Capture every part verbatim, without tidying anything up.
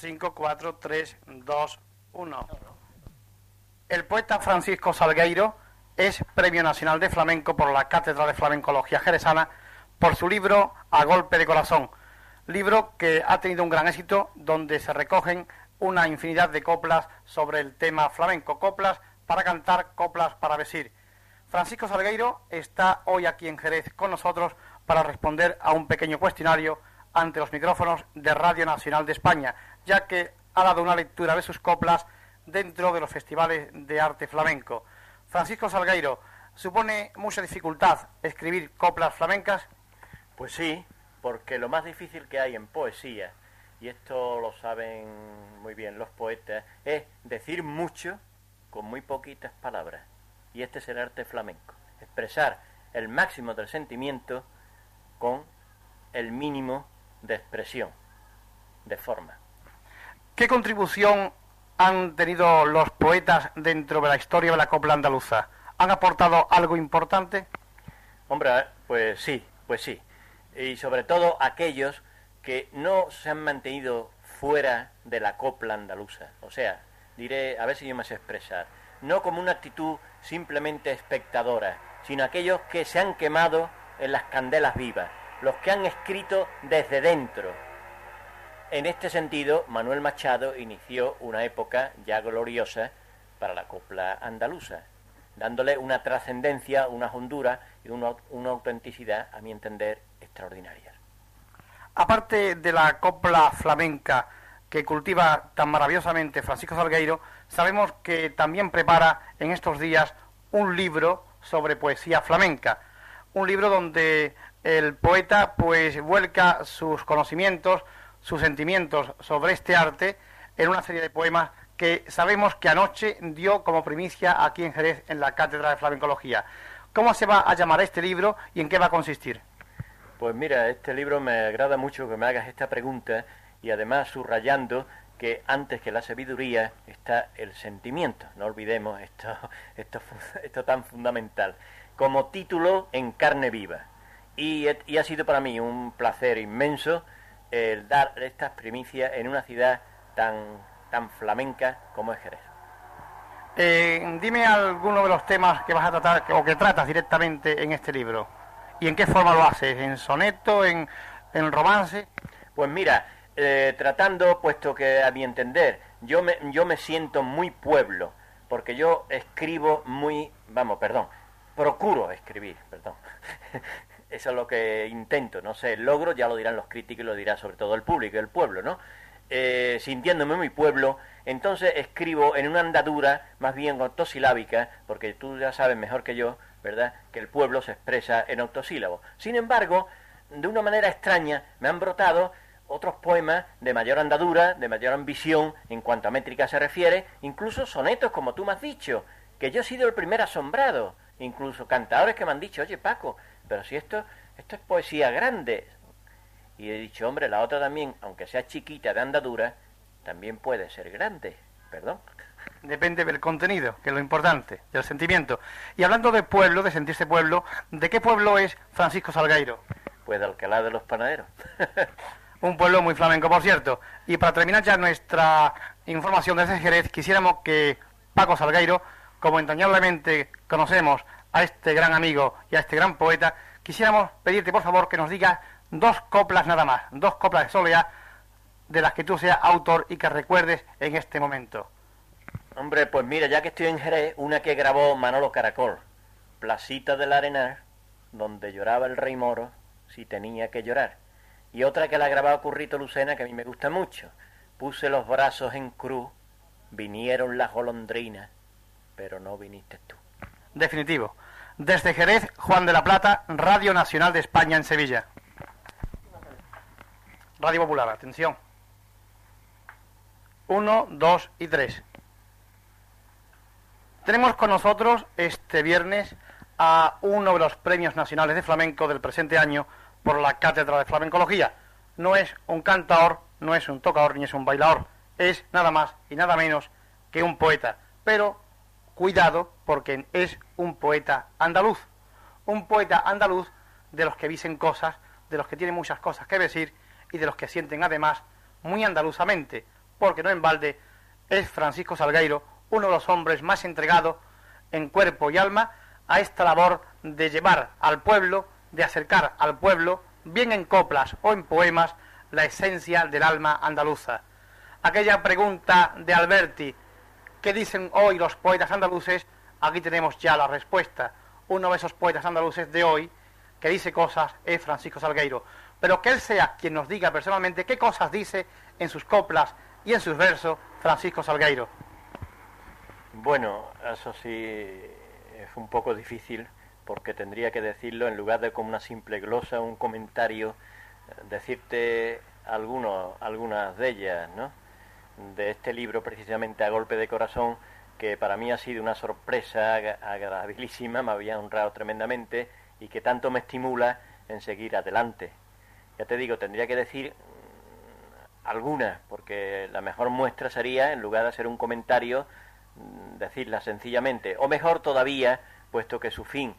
cinco, cuatro, tres, dos, uno. El poeta Francisco Salgueiro es Premio Nacional de Flamenco por la Cátedra de Flamencología Jerezana por su libro A Golpe de Corazón, libro que ha tenido un gran éxito, donde se recogen una infinidad de coplas sobre el tema flamenco, coplas para cantar, coplas para vestir. Francisco Salgueiro está hoy aquí en Jerez con nosotros para responder a un pequeño cuestionario ante los micrófonos de Radio Nacional de España, ya que ha dado una lectura de sus coplas dentro de los festivales de arte flamenco. Francisco Salgueiro, ¿supone mucha dificultad escribir coplas flamencas? Pues sí, porque lo más difícil que hay en poesía, y esto lo saben muy bien los poetas, es decir mucho con muy poquitas palabras. Y este es el arte flamenco, expresar el máximo del sentimiento con el mínimo de expresión, de forma. ¿Qué contribución han tenido los poetas dentro de la historia de la copla andaluza? ¿Han aportado algo importante? Hombre, pues sí, pues sí. Y sobre todo aquellos que no se han mantenido fuera de la copla andaluza. O sea, diré, a ver si yo me sé expresar, no como una actitud simplemente espectadora, sino aquellos que se han quemado en las candelas vivas, los que han escrito desde dentro. En este sentido, Manuel Machado inició una época ya gloriosa para la copla andaluza, dándole una trascendencia, una hondura y una, una autenticidad, a mi entender, extraordinarias. Aparte de la copla flamenca que cultiva tan maravillosamente Francisco Salgueiro, sabemos que también prepara en estos días un libro sobre poesía flamenca, un libro donde el poeta pues vuelca sus conocimientos, sus sentimientos sobre este arte en una serie de poemas que sabemos que anoche dio como primicia aquí en Jerez en la Cátedra de Flamencología. ¿Cómo se va a llamar este libro y en qué va a consistir? Pues mira, este libro me agrada mucho que me hagas esta pregunta y además subrayando que antes que la sabiduría está el sentimiento. No olvidemos esto, esto, esto tan fundamental. Como título, En carne viva. Y, y ha sido para mí un placer inmenso el dar estas primicias en una ciudad tan, tan flamenca como es Jerez. Eh, dime alguno de los temas que vas a tratar o que tratas directamente en este libro. ¿Y en qué forma lo haces? ¿En soneto? ¿En, en romance? Pues mira, eh, tratando, puesto que a mi entender, yo me, yo me siento muy pueblo, porque yo escribo muy, vamos, perdón, procuro escribir, perdón. Eso es lo que intento, no sé, el logro ya lo dirán los críticos y lo dirá sobre todo el público, el pueblo, ¿no? Eh, sintiéndome muy pueblo, entonces escribo en una andadura más bien octosilábica, porque tú ya sabes mejor que yo, ¿verdad?, que el pueblo se expresa en octosílabos. Sin embargo, de una manera extraña me han brotado otros poemas de mayor andadura, de mayor ambición en cuanto a métrica se refiere, incluso sonetos, como tú me has dicho, que yo he sido el primer asombrado, incluso cantadores que me han dicho, oye Paco, pero si esto, esto es poesía grande. Y he dicho, hombre, la otra también, aunque sea chiquita de andadura, también puede ser grande, perdón. Depende del contenido, que es lo importante, del sentimiento. Y hablando de pueblo, de sentirse pueblo, ¿de qué pueblo es Francisco Salgueiro? Pues de Alcalá de los Panaderos. Un pueblo muy flamenco, por cierto. Y para terminar ya nuestra información desde Jerez, quisiéramos que Paco Salgueiro, como entrañablemente conocemos a este gran amigo y a este gran poeta, quisiéramos pedirte por favor que nos digas dos coplas nada más, dos coplas de soleá de las que tú seas autor y que recuerdes en este momento. Hombre, pues mira, ya que estoy en Jerez, una que grabó Manolo Caracol, Placita del Arenal, donde lloraba el rey moro si tenía que llorar. Y otra que la ha grabado Currito Lucena, que a mí me gusta mucho, Puse los brazos en cruz, vinieron las golondrinas, pero no viniste tú. Definitivo. Desde Jerez, Juan de la Plata, Radio Nacional de España en Sevilla. Radio Popular, atención. Uno, dos y tres. Tenemos con nosotros este viernes a uno de los premios nacionales de flamenco del presente año por la Cátedra de Flamencología. No es un cantador, no es un tocador ni es un bailador, es nada más y nada menos que un poeta. Pero cuidado, porque es un poeta andaluz, un poeta andaluz de los que dicen cosas, de los que tienen muchas cosas que decir y de los que sienten además muy andaluzamente, porque no en balde es Francisco Salgueiro uno de los hombres más entregados en cuerpo y alma a esta labor de llevar al pueblo, de acercar al pueblo, bien en coplas o en poemas, la esencia del alma andaluza. Aquella pregunta de Alberti, ¿qué dicen hoy los poetas andaluces? Aquí tenemos ya la respuesta. Uno de esos poetas andaluces de hoy que dice cosas es Francisco Salgueiro. Pero que él sea quien nos diga personalmente qué cosas dice en sus coplas y en sus versos Francisco Salgueiro. Bueno, eso sí es un poco difícil, porque tendría que decirlo en lugar de como una simple glosa, un comentario, decirte algunos, algunas de ellas, ¿no? De este libro, precisamente A Golpe de Corazón, que para mí ha sido una sorpresa agradabilísima, me había honrado tremendamente y que tanto me estimula en seguir adelante. Ya te digo, tendría que decir algunas, porque la mejor muestra sería, en lugar de hacer un comentario, decirla sencillamente, o mejor todavía, puesto que su fin,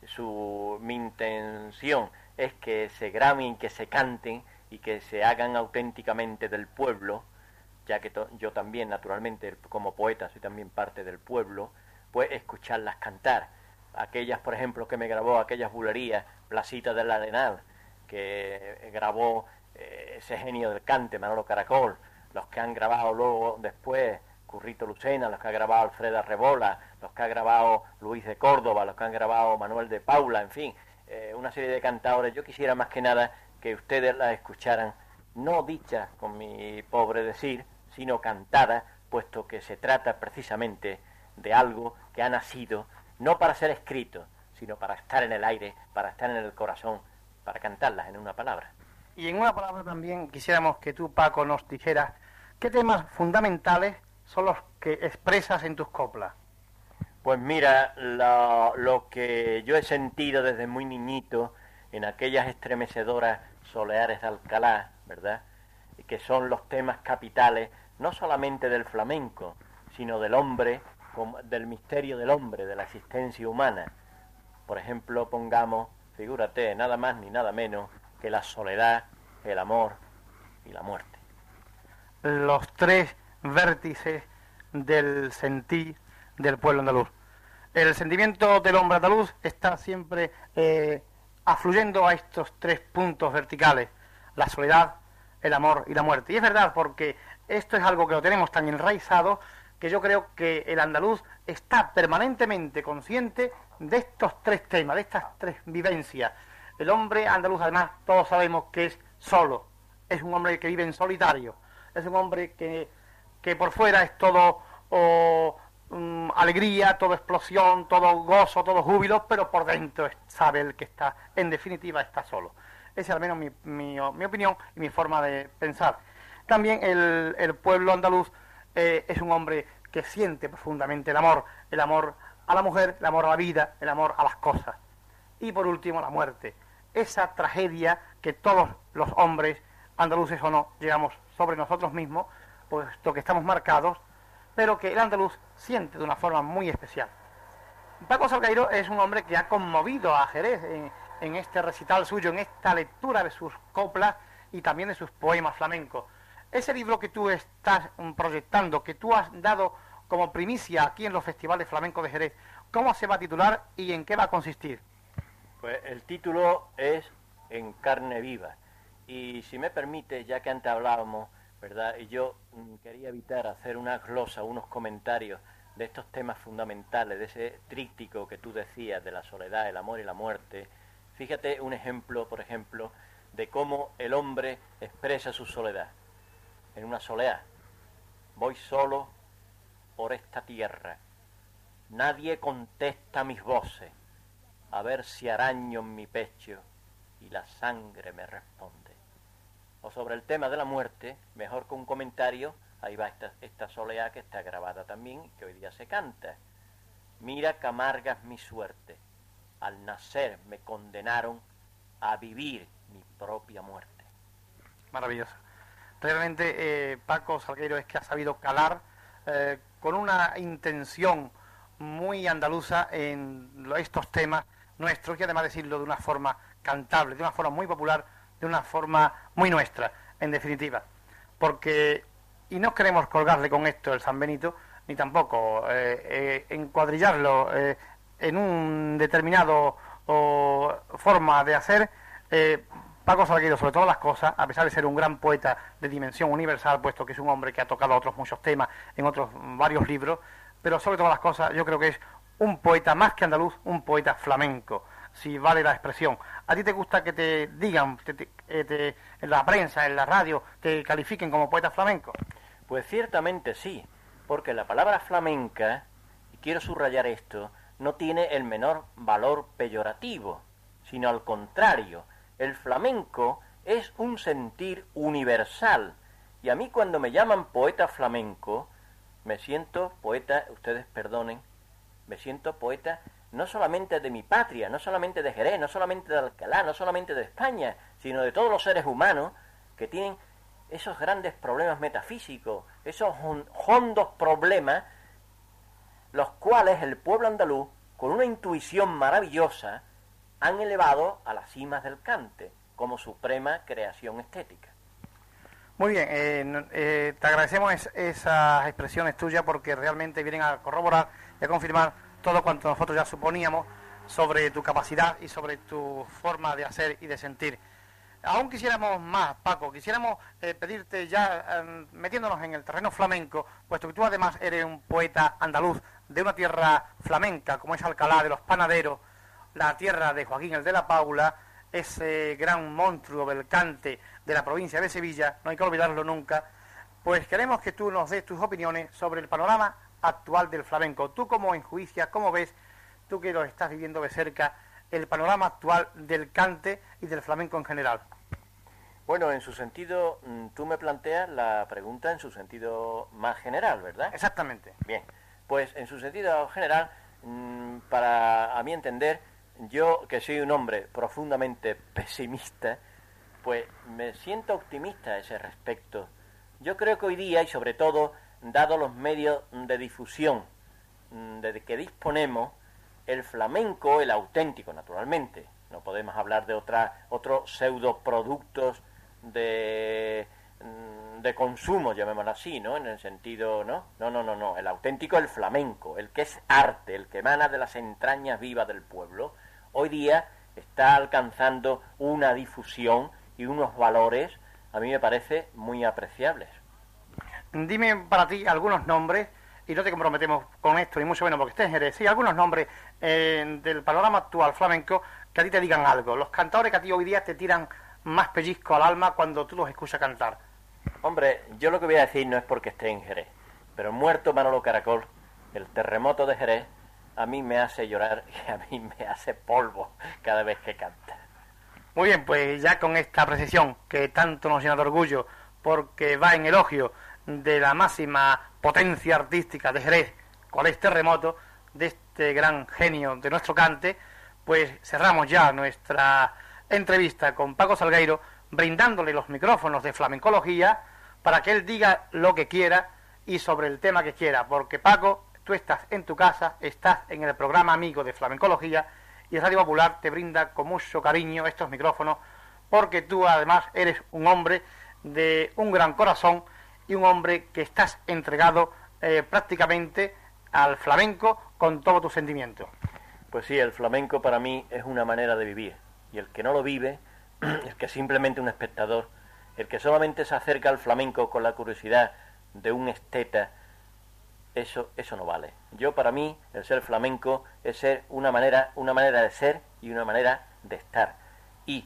su mi intención es que se graben, que se canten y que se hagan auténticamente del pueblo, ya que to, yo también, naturalmente, como poeta, soy también parte del pueblo, pues escucharlas cantar. Aquellas, por ejemplo, que me grabó, aquellas bulerías, Placita del Arenal, que grabó eh, ese genio del cante, Manolo Caracol, los que han grabado luego después Currito Lucena, los que ha grabado Alfreda Rebola, los que ha grabado Luis de Córdoba, los que han grabado Manuel de Paula, en fin, eh, una serie de cantadores. Yo quisiera más que nada que ustedes las escucharan, no dichas con mi pobre decir, sino cantadas, puesto que se trata precisamente de algo que ha nacido no para ser escrito, sino para estar en el aire, para estar en el corazón, para cantarlas en una palabra. Y en una palabra también quisiéramos que tú, Paco, nos dijeras qué temas fundamentales son los que expresas en tus coplas. Pues mira, lo, lo que yo he sentido desde muy niñito en aquellas estremecedoras soleares de Alcalá, ¿verdad?, y que son los temas capitales, no solamente del flamenco, sino del hombre, del misterio del hombre, de la existencia humana. Por ejemplo, pongamos, figúrate, nada más ni nada menos que la soledad, el amor y la muerte. Los tres vértices del sentir del pueblo andaluz. El sentimiento del hombre andaluz está siempre eh, afluyendo a estos tres puntos verticales: la soledad, el amor y la muerte. Y es verdad, porque esto es algo que lo tenemos tan enraizado que yo creo que el andaluz está permanentemente consciente de estos tres temas, de estas tres vivencias. El hombre andaluz, además, todos sabemos que es solo, es un hombre que vive en solitario, es un hombre que, que por fuera es todo oh, um, alegría, todo explosión, todo gozo, todo júbilo, pero por dentro sabe el que está, en definitiva, está solo. Esa es al menos mi, mi, mi opinión y mi forma de pensar. También el, el pueblo andaluz eh, es un hombre que siente profundamente el amor, el amor a la mujer, el amor a la vida, el amor a las cosas. Y por último, la muerte. Esa tragedia que todos los hombres, andaluces o no, llegamos sobre nosotros mismos, puesto que estamos marcados, pero que el andaluz siente de una forma muy especial. Paco Salgueiro es un hombre que ha conmovido a Jerez en, en este recital suyo, en esta lectura de sus coplas y también de sus poemas flamencos. Ese libro que tú estás proyectando, que tú has dado como primicia aquí en los festivales flamencos de Jerez, ¿cómo se va a titular y en qué va a consistir? Pues el título es En carne viva. Y si me permite, ya que antes hablábamos, ¿verdad?, y yo mm, quería evitar hacer una glosa, unos comentarios de estos temas fundamentales, de ese tríptico que tú decías, de la soledad, el amor y la muerte. Fíjate un ejemplo, por ejemplo, de cómo el hombre expresa su soledad. En una soleá: voy solo por esta tierra, nadie contesta mis voces, a ver si araño en mi pecho y la sangre me responde. O sobre el tema de la muerte, mejor que un comentario, ahí va esta, esta soleá que está grabada también, que hoy día se canta. Mira que amarga es mi suerte, al nacer me condenaron a vivir mi propia muerte. Maravilloso. Realmente eh, Paco Salgueiro es que ha sabido calar eh, con una intención muy andaluza en estos temas nuestros, y además decirlo de una forma cantable, de una forma muy popular, de una forma muy nuestra, en definitiva. Porque y no queremos colgarle con esto el San Benito, ni tampoco eh, eh, encuadrillarlo eh, en un determinado o, forma de hacer. eh, Paco Salgueiro, sobre todas las cosas, a pesar de ser un gran poeta de dimensión universal, puesto que es un hombre que ha tocado otros muchos temas en otros varios libros, pero sobre todas las cosas yo creo que es un poeta más que andaluz, un poeta flamenco, si vale la expresión. ¿A ti te gusta que te digan te, te, te, en la prensa, en la radio, te califiquen como poeta flamenco? Pues ciertamente sí, porque la palabra flamenca, y quiero subrayar esto, no tiene el menor valor peyorativo, sino al contrario. El flamenco es un sentir universal, y a mí cuando me llaman poeta flamenco, me siento poeta, ustedes perdonen, me siento poeta no solamente de mi patria, no solamente de Jerez, no solamente de Alcalá, no solamente de España, sino de todos los seres humanos que tienen esos grandes problemas metafísicos, esos hondos problemas, los cuales el pueblo andaluz, con una intuición maravillosa, han elevado a las cimas del cante como suprema creación estética. Muy bien, eh, eh, te agradecemos es, esas expresiones tuyas porque realmente vienen a corroborar y a confirmar todo cuanto nosotros ya suponíamos sobre tu capacidad y sobre tu forma de hacer y de sentir. Aún quisiéramos más, Paco, quisiéramos eh, pedirte ya, eh, metiéndonos en el terreno flamenco, puesto que tú además eres un poeta andaluz de una tierra flamenca como es Alcalá de los Panaderos, la tierra de Joaquín el de la Paula, ese gran monstruo del cante de la provincia de Sevilla, no hay que olvidarlo nunca. Pues queremos que tú nos des tus opiniones sobre el panorama actual del flamenco. Tú cómo enjuicias, cómo ves, tú que lo estás viviendo de cerca, el panorama actual del cante y del flamenco en general. Bueno, en su sentido, tú me planteas la pregunta en su sentido más general, ¿verdad? Exactamente. Bien, pues en su sentido general, para a mi entender, yo, que soy un hombre profundamente pesimista, pues me siento optimista a ese respecto. Yo creo que hoy día, y sobre todo, dado los medios de difusión de que disponemos, el flamenco, el auténtico, naturalmente, no podemos hablar de otra, otros pseudoproductos de, de consumo, llamémoslo así, ¿no? En el sentido, ¿no? No, no, no, no, el auténtico, el flamenco, el que es arte, el que emana de las entrañas vivas del pueblo, hoy día está alcanzando una difusión y unos valores, a mí me parece, muy apreciables. Dime para ti algunos nombres, y no te comprometemos con esto, ni mucho menos porque estés en Jerez, sí, algunos nombres eh, del panorama actual flamenco que a ti te digan algo. Los cantadores que a ti hoy día te tiran más pellizco al alma cuando tú los escuchas cantar. Hombre, yo lo que voy a decir no es porque esté en Jerez, pero muerto Manolo Caracol, el terremoto de Jerez, a mí me hace llorar y a mí me hace polvo cada vez que canta. Muy bien, pues ya con esta precisión que tanto nos llena de orgullo, porque va en elogio de la máxima potencia artística de Jerez, cual es Terremoto, de este gran genio de nuestro cante, pues cerramos ya nuestra entrevista con Paco Salgueiro, brindándole los micrófonos de flamencología para que él diga lo que quiera y sobre el tema que quiera, porque Paco, tú estás en tu casa, estás en el programa amigo de flamencología y Radio Popular te brinda con mucho cariño estos micrófonos, porque tú además eres un hombre de un gran corazón y un hombre que estás entregado eh, prácticamente al flamenco con todo tu sentimiento. Pues sí, el flamenco para mí es una manera de vivir, y el que no lo vive, el que es simplemente un espectador, el que solamente se acerca al flamenco con la curiosidad de un esteta, eso eso no vale. Yo, para mí, el ser flamenco es ser una manera una manera de ser y una manera de estar. Y,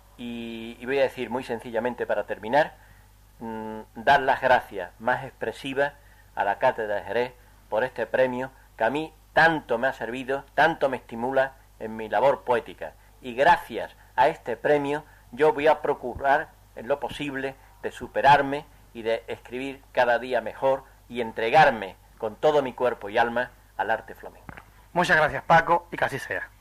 y, y voy a decir muy sencillamente para terminar, mmm, dar las gracias más expresivas a la Cátedra de Jerez por este premio que a mí tanto me ha servido, tanto me estimula en mi labor poética. Y gracias a este premio yo voy a procurar en lo posible de superarme y de escribir cada día mejor y entregarme con todo mi cuerpo y alma al arte flamenco. Muchas gracias, Paco, y que así sea.